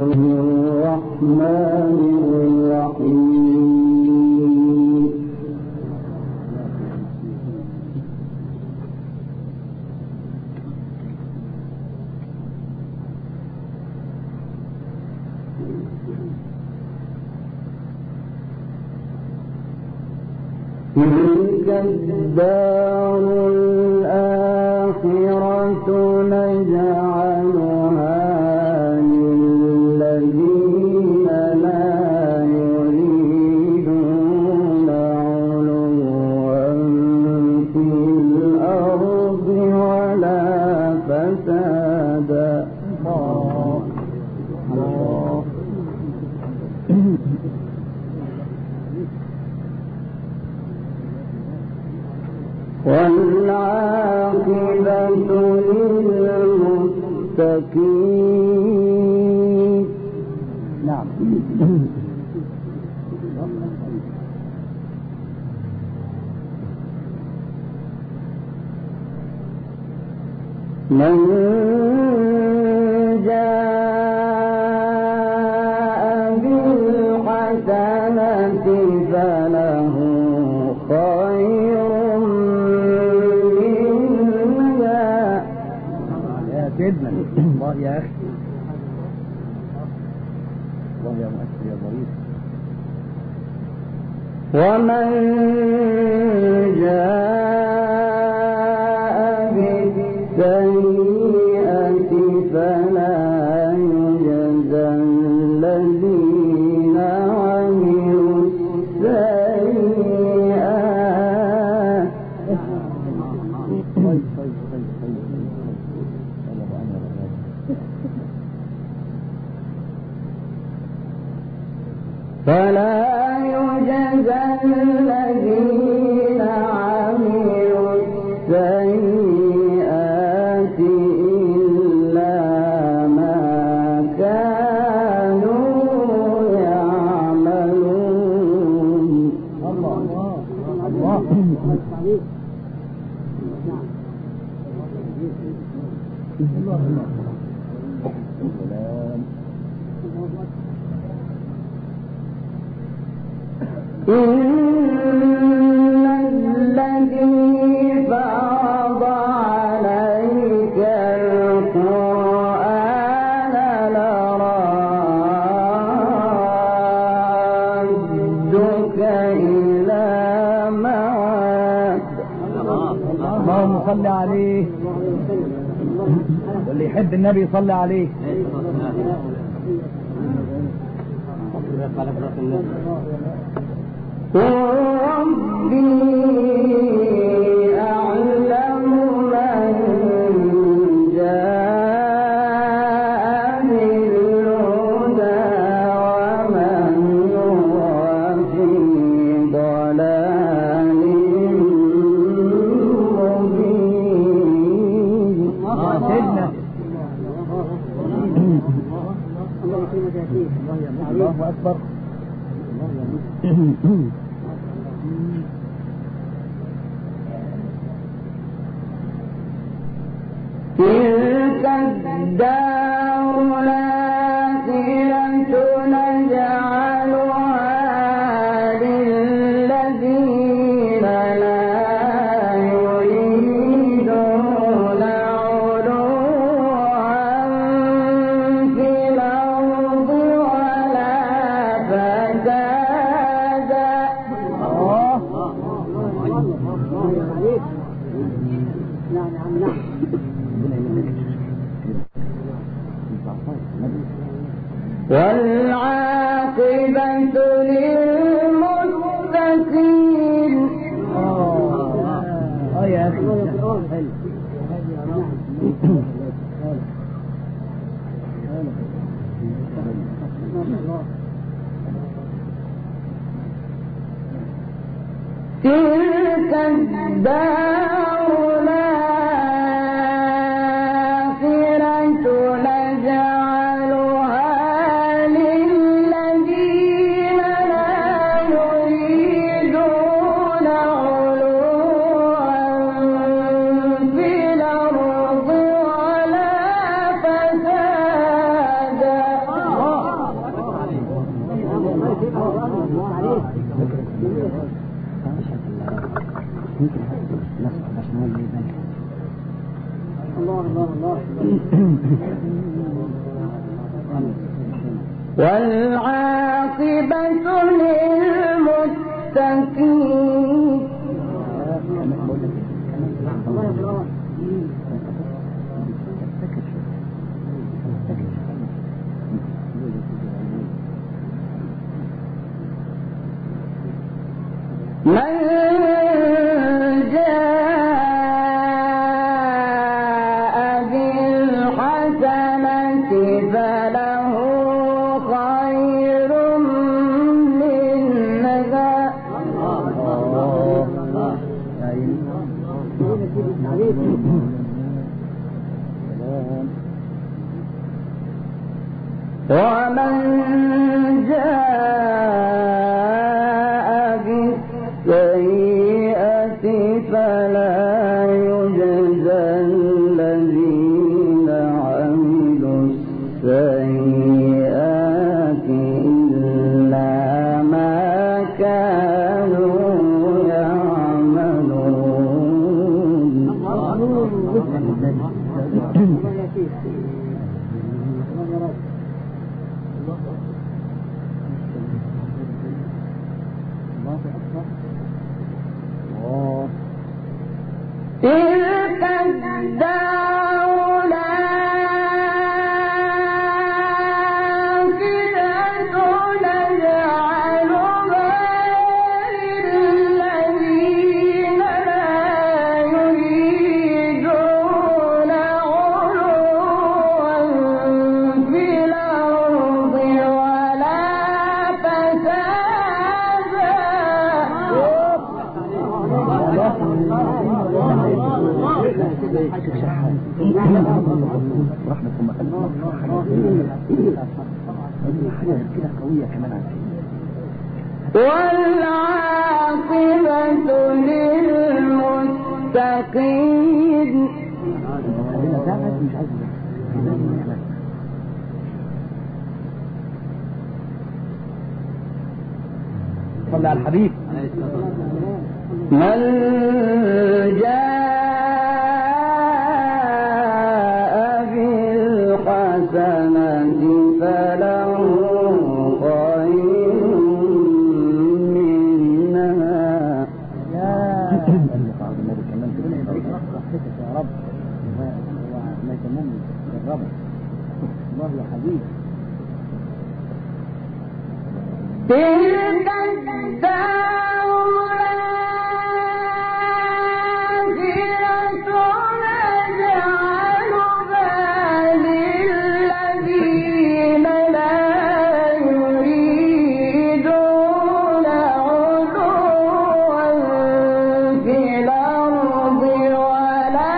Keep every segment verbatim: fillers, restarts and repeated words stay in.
الرحمن الرحيم. تلك الدار الآخرة نجعلها للذين لا يريدون علوا في الأرض ولا فسادا. والعاقبة للمتقين. نعم. من جاء بالحسنة فله خير الله يا أخي، الله يا مؤثر يا ظريف. ومن جاء بالسيئة فلا يجزى الذين عملوا السيئات فلا يجزى الذين عملوا السيئات إلا ما كانوا يعملون. الله الله إن الذي فرض عليك القرآن لرادك إلى معاد. اللهم صل عليه، واللي يحب النبي صلى عليه. ربي أعلم من جاء بالهدى ومن هو في ضلال مبين. الله أكبر. تلك الدار الآخرة نجعلها للذين لا يريدون علوا في الأرض ولا فسادا. والعاقبة للمتقين. اه يا أخي تلك الدار الآخرة نجعلها للذين لا يريدون علوا في الأرض ولا فسادا. والعاقبة للمتقين من جاء بالحسنة فله خير منها ومن جاء بالسيئة فلا يجزى الذين عملوا السيئات إلا ما كانوا يعملون. تلك الدار الآخرة نجعلها للذين لا يريدون علوا في الأرض ولا فسادا. والعاقبة للمتقين. صلى على الحبيب. من جاء بالحسنة فله خير منها. تلك الدار الآخرة نجعلها للذين لا يريدون علوا في الأرض ولا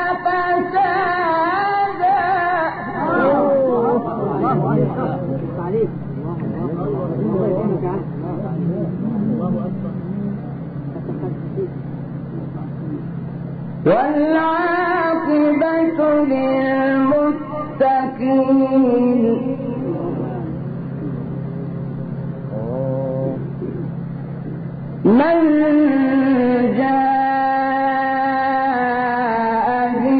فسادا. والعاقبة للمتقين. من جاء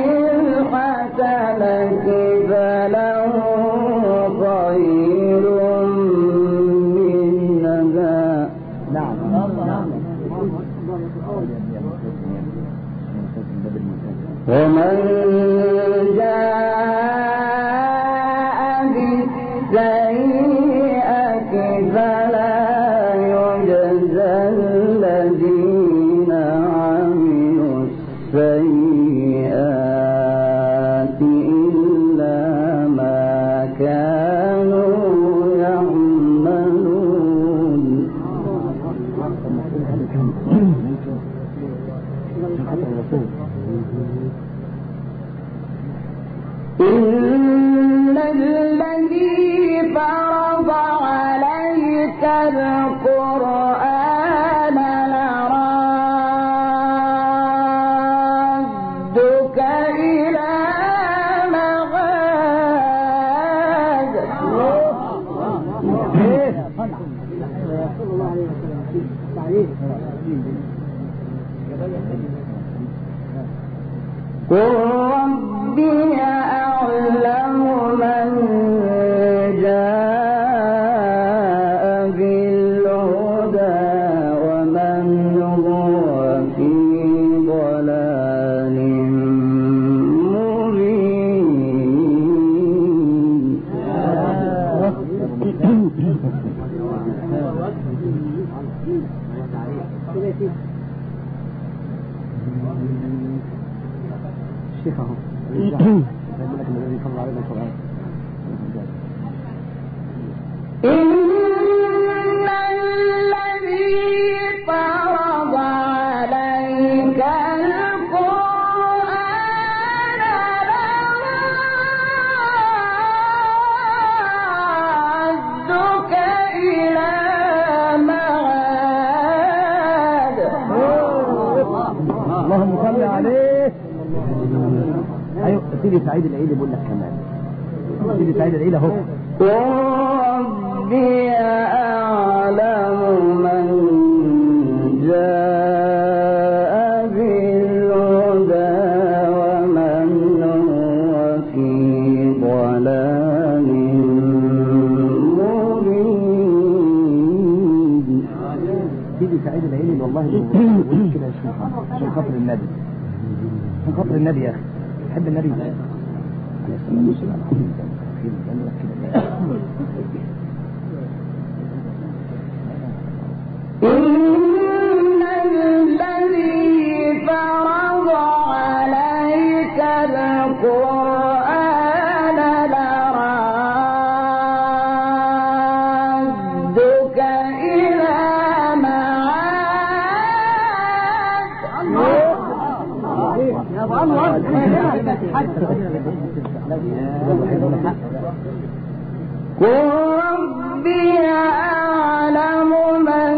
بالحسنة فله خير منها. نعم. ومن جاء بالسيئة فلا يجزى الذين عملوا السيئات إلا ما كانوا يعملون. إن الذي فرض صلى الله عليه وسلم تعليم. قل ربي أعلم من جاء بالهدى ومن هو في ضلال مبين. الشيخ اهو يقول لك الذي يفضل عليه القرآن. إن الذي فرض عليك القرآن لردك إلى معاد. اللهم صل عليه. ايوه سيدي سعيد العيد بيقول لك كمان. سيدي سعيد العيد اهو. ربي أعلم من جاء بالهدى ومن هو في ضلال مبين. سيدي سعيد العيد والله بيقول كده يا شيخ عشان خاطر النبي، عشان خاطر النبي يا اخي. تحب النبي عليه الصلاه والسلام. إن الذي فرض عليك القرآن لردك إلى معاد. قل ربي أعلم من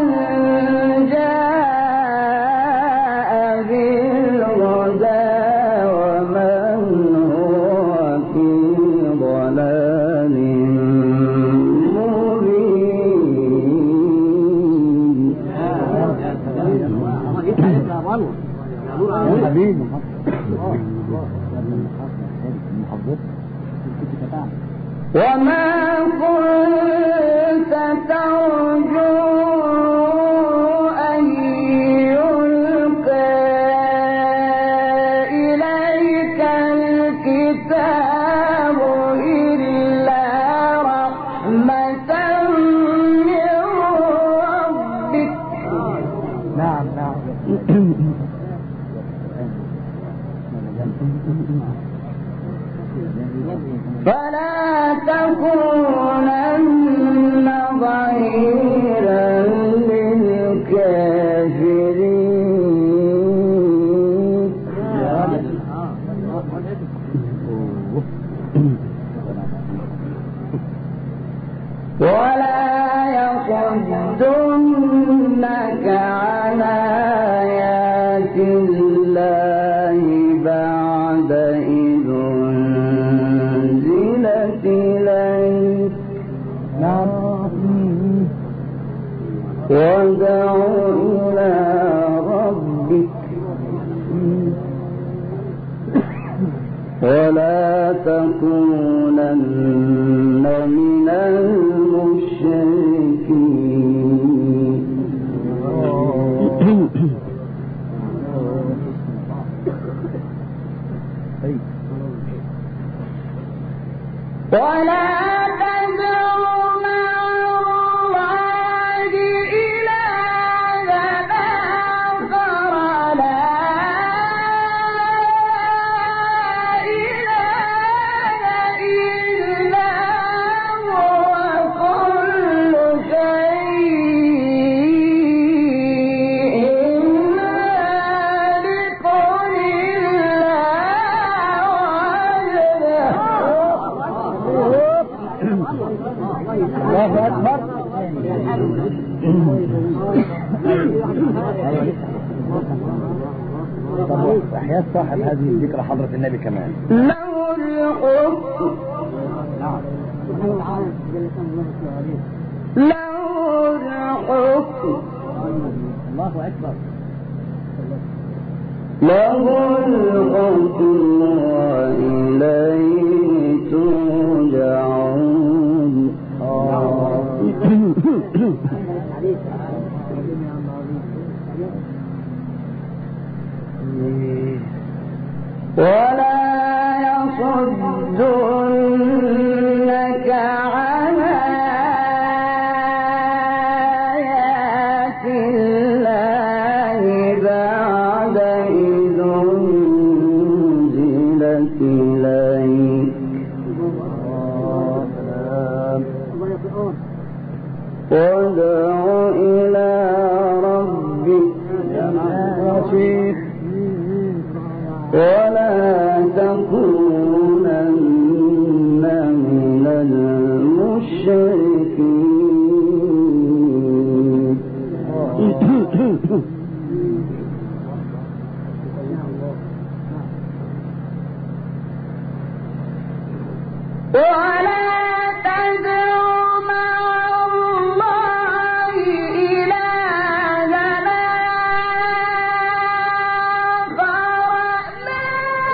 جاء بالهدى ومن هو في ضلال مبين. حبيبي وما كنت ترجو أن يلقى إليك الكتاب إلا رحمة من ربك. نعم نعم. فلا تكونن ظهيرا للكافرين. ولا يصدنك عن آيات الله بعد إذ أنزلت إليك. وادع إلى ربك ولا تكونن من المشركين. ولا تدع مع الله إلها آخر لا إله إلا هو كل شيء هالك إلا الله أكبر. طب أحياء صاحب هذه الذكرى حضرة النبي كمان. له الحكم له الحكم الله أكبر. له الحكم وإليه ترجعون. ولا يصدنك عن آيات الله بعد إذ أنزلت إليك وادع إلى ربك ولا تكونن من المشركين. ولا تدع مع الله إلهًا آخر لا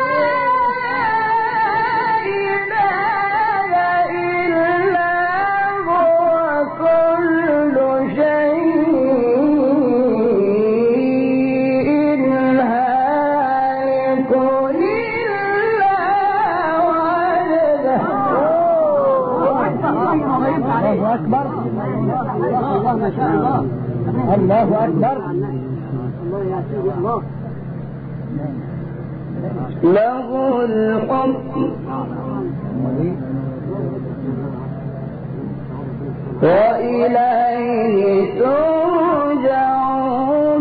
إله إلا هو كل شيء هالك إلا وجهه. الله أكبر. الله ما شاء الله. الله أكبر. له الحكم وإليه ترجعون.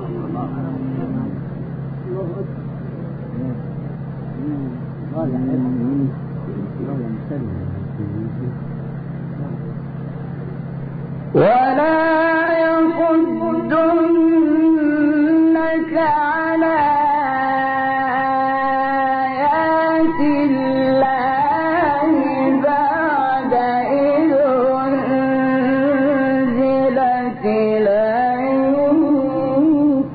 ولا يصدنك عن آيات الله بعد إذ أنزلت إليك.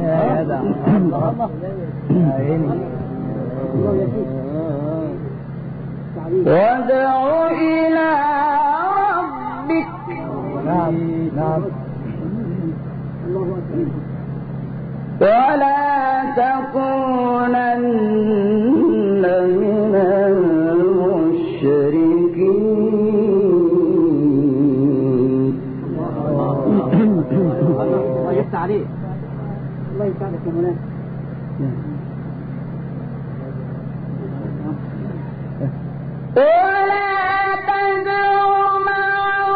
وادع إلى ربك ولا تكونن من المشركين. الله يفتح عليك. الله يساعدك يا مولانا. ولا تدع مع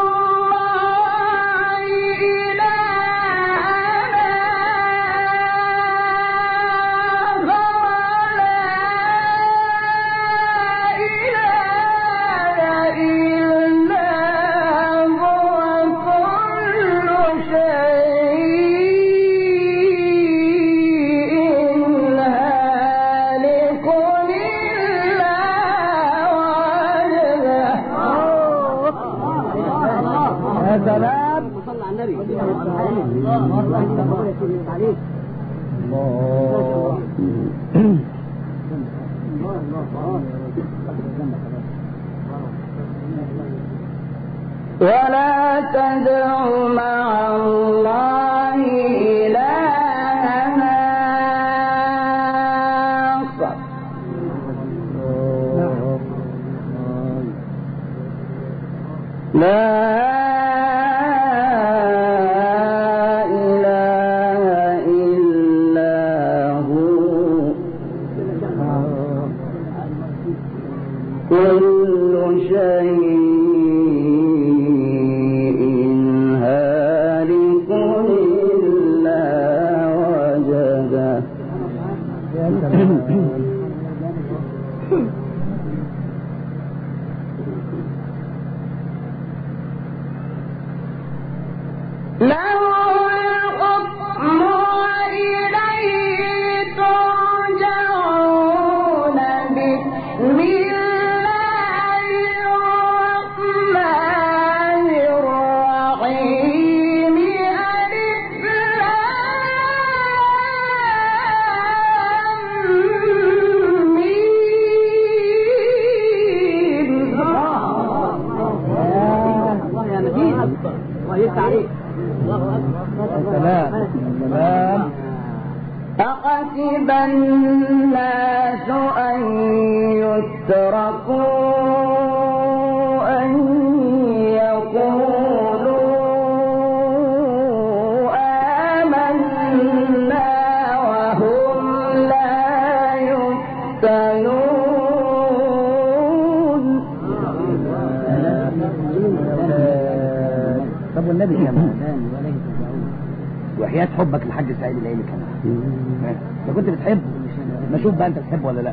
الله إلهًا آخر لا إله إلا هو كل شيء هالك إلا يا سلام. صلى على النبي. ولا تدع مع الله إلهًا آخر لا إله إلا هو كل شيء هالك إلا وجهه. سلام سلام. أحسب الناس أن يتركوا أن يقولوا آمنا وهم لا يفتنون. طب والنبي كمان وحياة حبك للحاج سعيد العيني كمان لو كنت بتحب ما شوف بقى انت بتحبه ولا لا.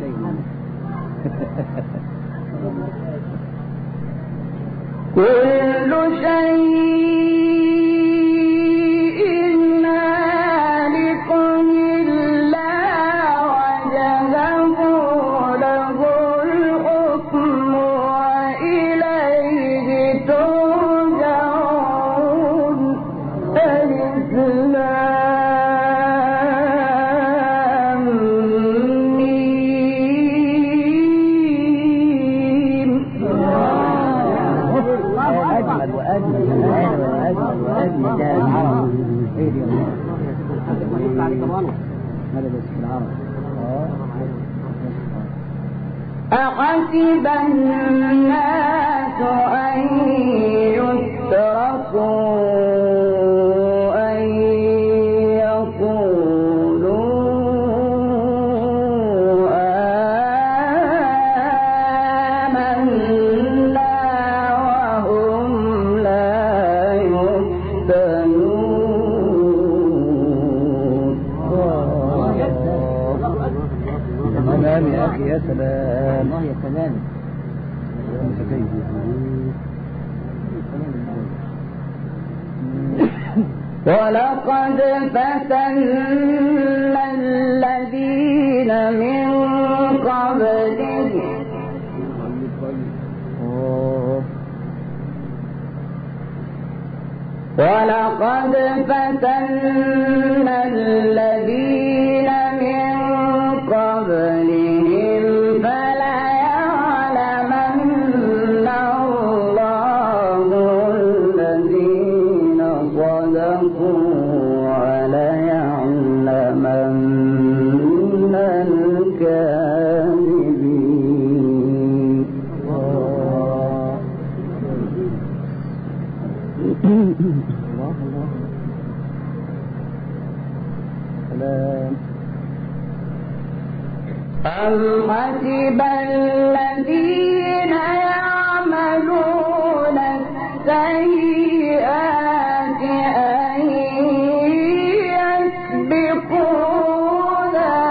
كل شيء هالك إلا وجهه له الحكم وإليه ترجعون. الإسلام مين أجمل وأجمل وأجمل وأجمل ده العرب. إيه دي هذا بس في العرب. أحسب الناس أن يتركوا أن يقولوا آمنا وهم لا يفتنون. سلام يا أخي يا سلام. الله يا سلام. ولقد فتنا الذين من قبلهم ولقد فتنا الذين من قبلهم فليعلمن الله الذين صدقوا وليعلمن الكاذبين. أم حسب الذين يعملون السيئات أن يسبقونا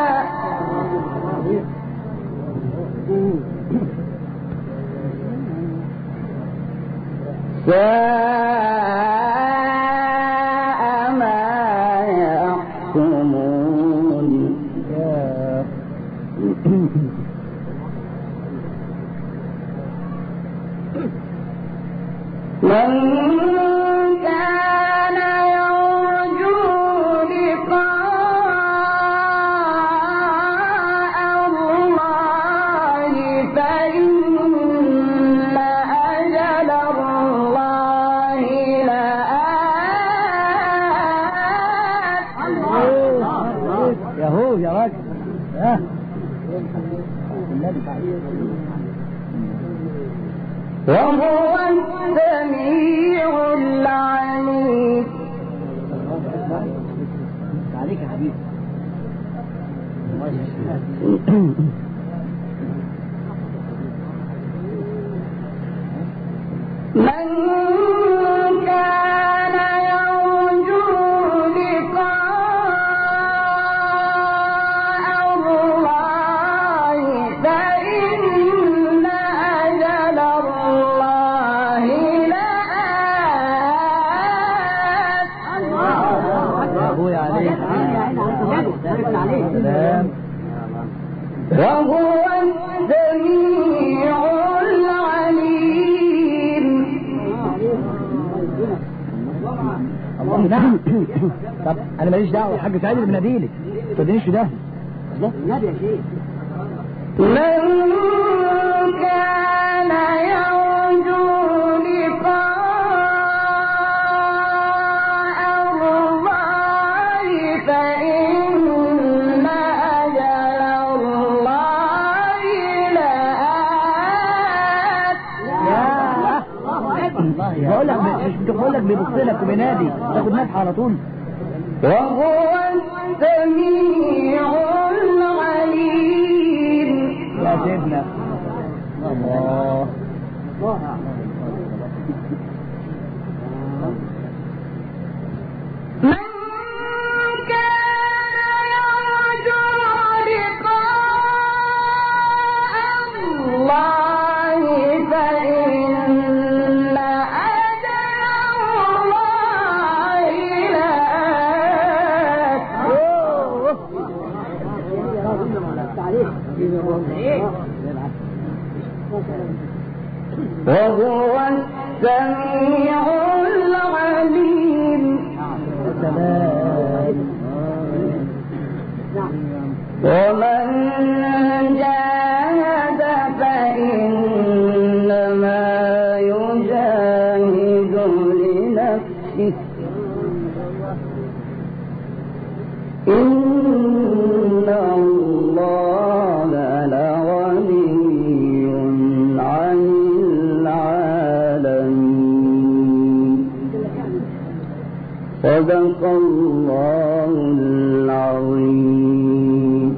ساء ما يحكمون. من كان يرجو لقاء الله فإن أجل الله لآت. يا هو يا راجل ها وهو السميع العليم. عليك يا حبيبي. من كان يرجو لقاء الله فإن أجل الله لآت. أبويا عليك سلام. وهو السميع العليم. الله نعم. طب انا ماليش دعوه الحاج سعيد اللي بناديلك ما تودينيش في ده. النبي يا شيخ. من كان يرجو لقاء الله يا بقول لك مش بقول لك بيبص لك وبينادي تاخد نفحه على طول. وهو السميع العليم. يا سيدنا الله. من كان يرجو لقاء الله فإن أجل الله لآت. وهو السميع العليم. ومن جاهد فإنما يجاهد لنفسه إن الله لغني عن العالمين. صدق الله العظيم.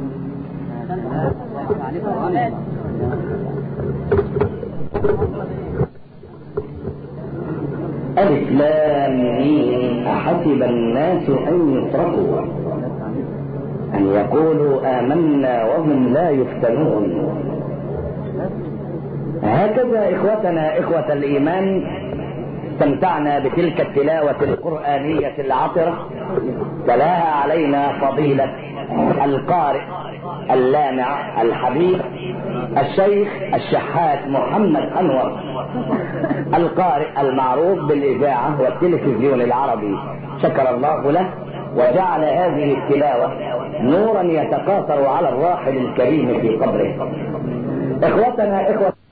ألف لام ميم أحسب الناس أن يتركوا أن يقولوا آمنا وهم لا يفتنون. هكذا إخوتنا إخوة الإيمان استمتعنا بتلك التلاوة القرآنية العطرة تلاها علينا فضيلة القارئ اللامع الحبيب الشيخ الشحات محمد أنور، القارئ المعروف بالإذاعة والتلفزيون العربي، شكر الله له وجعل هذه التلاوة نورا يتقاطر على الراحل الكريم في قبره. إخوتنا إخوة